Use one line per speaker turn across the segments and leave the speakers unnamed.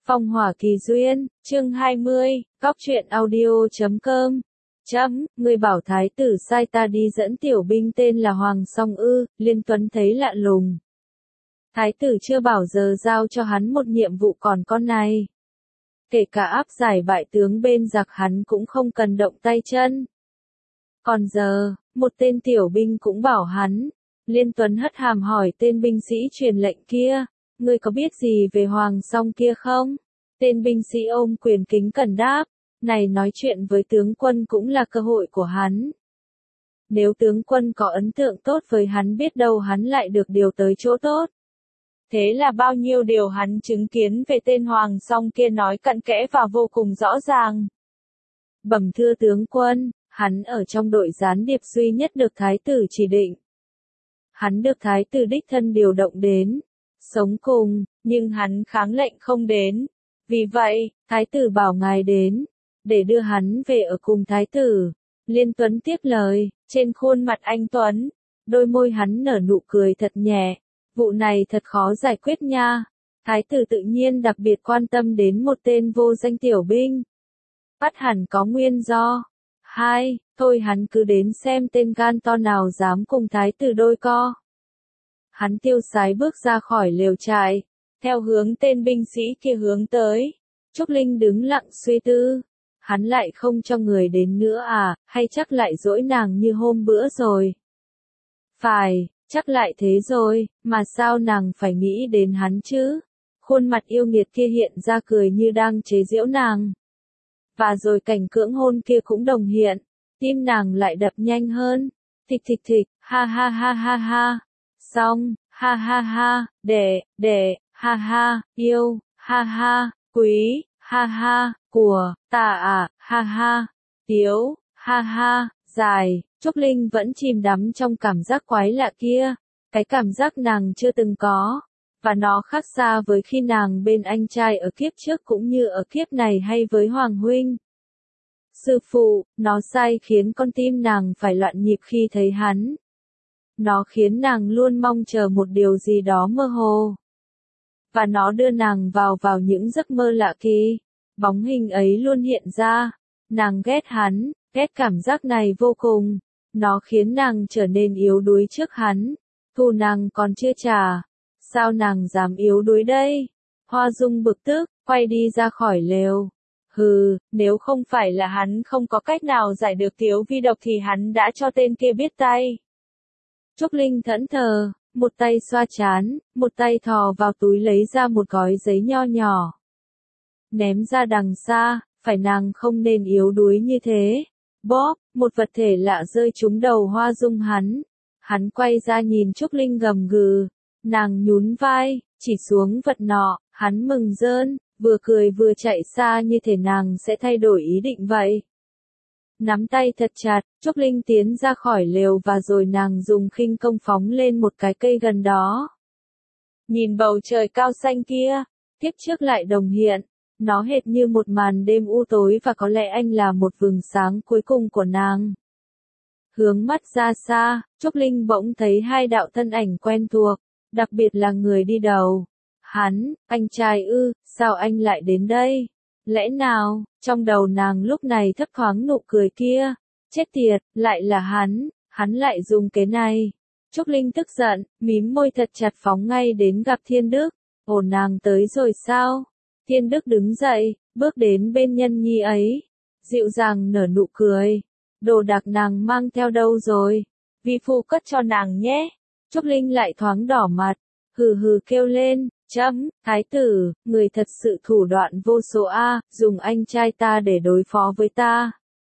Phong hỏa kỳ duyên, chương 20, góc truyện audio.com. Người bảo thái tử sai ta đi dẫn tiểu binh tên là Hoàng Song ư, Liên Tuấn thấy lạ lùng. Thái tử chưa bảo giờ giao cho hắn một nhiệm vụ còn con này. Kể cả áp giải bại tướng bên giặc hắn cũng không cần động tay chân. Còn giờ, một tên tiểu binh cũng bảo hắn. Liên Tuấn hất hàm hỏi tên binh sĩ truyền lệnh kia, ngươi có biết gì về Hoàng Song kia không? Tên binh sĩ ôm quyền kính cẩn đáp, này nói chuyện với tướng quân cũng là cơ hội của hắn. Nếu tướng quân có ấn tượng tốt với hắn biết đâu hắn lại được điều tới chỗ tốt. Thế là bao nhiêu điều hắn chứng kiến về tên Hoàng Song kia nói cặn kẽ và vô cùng rõ ràng. Bẩm thưa tướng quân, hắn ở trong đội gián điệp duy nhất được thái tử chỉ định. Hắn được thái tử đích thân điều động đến, sống cùng, nhưng hắn kháng lệnh không đến. Vì vậy, thái tử bảo ngài đến, để đưa hắn về ở cùng thái tử. Liên Tuấn tiếp lời, trên khuôn mặt anh Tuấn, đôi môi hắn nở nụ cười thật nhẹ. Vụ này thật khó giải quyết nha. Thái tử tự nhiên đặc biệt quan tâm đến một tên vô danh tiểu binh. Bắt hẳn có nguyên do. Thôi hắn cứ đến xem tên gan to nào dám cùng thái tử đôi co. Hắn tiêu sái bước ra khỏi lều trại, theo hướng tên binh sĩ kia hướng tới. Trúc Linh đứng lặng suy tư. Hắn lại không cho người đến nữa à, hay chắc lại dỗi nàng như hôm bữa rồi? Phải, chắc lại thế rồi, mà sao nàng phải nghĩ đến hắn chứ? Khuôn mặt yêu nghiệt kia hiện ra cười như đang chế giễu nàng. Và rồi cảnh cưỡng hôn kia cũng đồng hiện, tim nàng lại đập nhanh hơn. Thịch thịch thịch, ha ha ha ha ha. Xong, ha ha ha, để, ha ha, yêu, ha ha, quý, ha ha, của, tà ha ha, tiếu, ha ha, dài. Trúc Linh vẫn chìm đắm trong cảm giác quái lạ kia, cái cảm giác nàng chưa từng có, và nó khác xa với khi nàng bên anh trai ở kiếp trước cũng như ở kiếp này hay với Hoàng huynh. Sư phụ, nó sai khiến con tim nàng phải loạn nhịp khi thấy hắn. Nó khiến nàng luôn mong chờ một điều gì đó mơ hồ. Và nó đưa nàng vào những giấc mơ lạ kỳ. Bóng hình ấy luôn hiện ra. Nàng ghét hắn, ghét cảm giác này vô cùng. Nó khiến nàng trở nên yếu đuối trước hắn. Thù nàng còn chưa trả. Sao nàng dám yếu đuối đây? Hoa Dung bực tức, quay đi ra khỏi lều. Nếu không phải là hắn không có cách nào giải được Tiếu Vi độc thì hắn đã cho tên kia biết tay. Trúc Linh thẫn thờ, một tay xoa trán, một tay thò vào túi lấy ra một gói giấy nho nhỏ. Ném ra đằng xa, phải nàng không nên yếu đuối như thế. Bóp, một vật thể lạ rơi trúng đầu Hoa Dung hắn. Hắn quay ra nhìn Trúc Linh gầm gừ. Nàng nhún vai, chỉ xuống vật nọ, hắn mừng rơn, vừa cười vừa chạy xa như thể nàng sẽ thay đổi ý định vậy. Nắm tay thật chặt, Trúc Linh tiến ra khỏi lều và rồi nàng dùng khinh công phóng lên một cái cây gần đó. Nhìn bầu trời cao xanh kia, tiếp trước lại đồng hiện, nó hệt như một màn đêm u tối và có lẽ anh là một vầng sáng cuối cùng của nàng. Hướng mắt ra xa, Trúc Linh bỗng thấy hai đạo thân ảnh quen thuộc, đặc biệt là người đi đầu. Hắn, anh trai ư, sao anh lại đến đây? Lẽ nào, trong đầu nàng lúc này thấp thoáng nụ cười kia, chết tiệt, lại là hắn lại dùng cái này. Trúc Linh tức giận, mím môi thật chặt phóng ngay đến gặp Thiên Đức. Ồ, nàng tới rồi sao? Thiên Đức đứng dậy, bước đến bên nhân nhi ấy, dịu dàng nở nụ cười. Đồ đạc nàng mang theo đâu rồi? Vi phu cất cho nàng nhé. Trúc Linh lại thoáng đỏ mặt, hừ kêu lên. Thái tử, người thật sự thủ đoạn vô số a, dùng anh trai ta để đối phó với ta.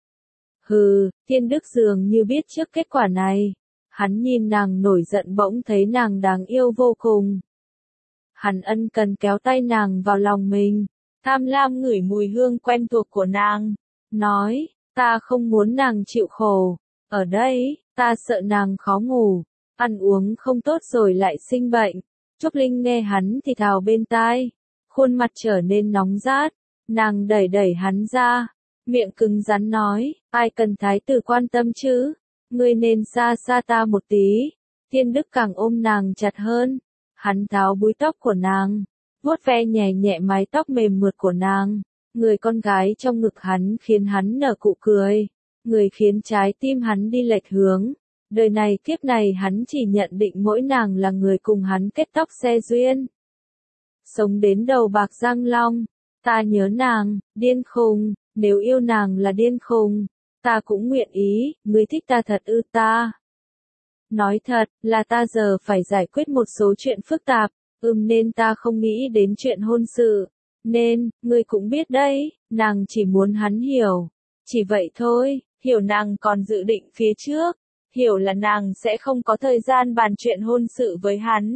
Thiên Đức dường như biết trước kết quả này. Hắn nhìn nàng nổi giận bỗng thấy nàng đáng yêu vô cùng. Hắn ân cần kéo tay nàng vào lòng mình, tham lam ngửi mùi hương quen thuộc của nàng, nói, ta không muốn nàng chịu khổ, ở đây, ta sợ nàng khó ngủ, ăn uống không tốt rồi lại sinh bệnh. Trúc Linh nghe hắn thì thào bên tai, khuôn mặt trở nên nóng rát, nàng đẩy hắn ra, miệng cứng rắn nói, ai cần thái tử quan tâm chứ, ngươi nên xa xa ta một tí. Thiên Đức càng ôm nàng chặt hơn, hắn tháo búi tóc của nàng, vuốt ve nhẹ nhẹ mái tóc mềm mượt của nàng. Người con gái trong ngực hắn khiến hắn nở nụ cười, người khiến trái tim hắn đi lệch hướng. Đời này kiếp này hắn chỉ nhận định mỗi nàng là người cùng hắn kết tóc xe duyên. Sống đến đầu bạc răng long, ta nhớ nàng, điên khùng, nếu yêu nàng là điên khùng, ta cũng nguyện ý, ngươi thích ta thật ư ta. Nói thật, là ta giờ phải giải quyết một số chuyện phức tạp, nên ta không nghĩ đến chuyện hôn sự. Nên, ngươi cũng biết đấy, nàng chỉ muốn hắn hiểu. Chỉ vậy thôi, hiểu nàng còn dự định phía trước. Hiểu là nàng sẽ không có thời gian bàn chuyện hôn sự với hắn.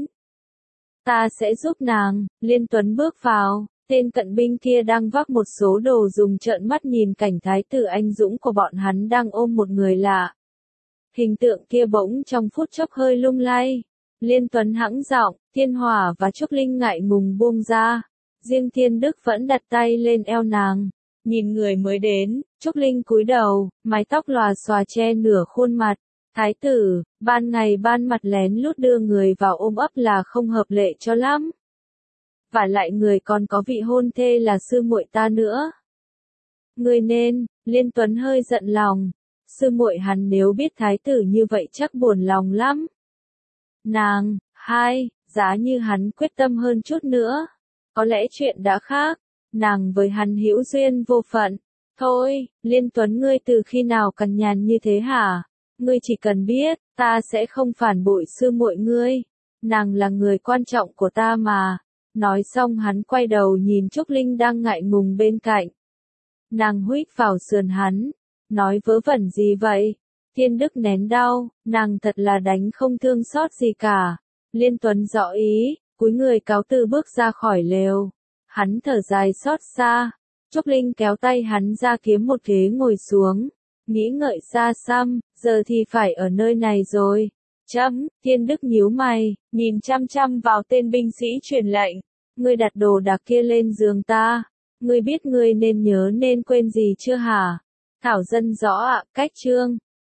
Ta sẽ giúp nàng. Liên Tuấn bước vào, tên cận binh kia đang vác một số đồ dùng trợn mắt nhìn cảnh thái tử anh dũng của bọn hắn đang ôm một người lạ. Hình tượng kia bỗng trong phút chốc hơi lung lay. Liên Tuấn hãng giọng, Thiên Hỏa và Trúc Linh ngại ngùng buông ra. Riêng Thiên Đức vẫn đặt tay lên eo nàng. Nhìn người mới đến, Trúc Linh cúi đầu, mái tóc lòa xòa che nửa khuôn mặt. Thái tử, ban ngày ban mặt lén lút đưa người vào ôm ấp là không hợp lệ cho lắm. Và lại người còn có vị hôn thê là sư muội ta nữa. Người nên, Liên Tuấn hơi giận lòng. Sư muội hắn nếu biết thái tử như vậy chắc buồn lòng lắm. Nàng, giá như hắn quyết tâm hơn chút nữa. Có lẽ chuyện đã khác. Nàng với hắn hữu duyên vô phận. Thôi, Liên Tuấn ngươi từ khi nào cằn nhằn như thế hả? Ngươi chỉ cần biết, ta sẽ không phản bội sư muội ngươi. Nàng là người quan trọng của ta mà. Nói xong hắn quay đầu nhìn Trúc Linh đang ngại ngùng bên cạnh. Nàng huýt vào sườn hắn. Nói vớ vẩn gì vậy? Thiên Đức nén đau, nàng thật là đánh không thương xót gì cả. Liên Tuấn rõ ý, cúi người cáo từ bước ra khỏi lều. Hắn thở dài xót xa. Trúc Linh kéo tay hắn ra kiếm một ghế ngồi xuống. Nghĩ ngợi xa xăm, giờ thì phải ở nơi này rồi. Thiên Đức nhíu mày, nhìn chăm chăm vào tên binh sĩ truyền lệnh. Ngươi đặt đồ đạc kia lên giường ta. Ngươi biết ngươi nên nhớ nên quên gì chưa hả? Thảo dân rõ ạ, cách chương.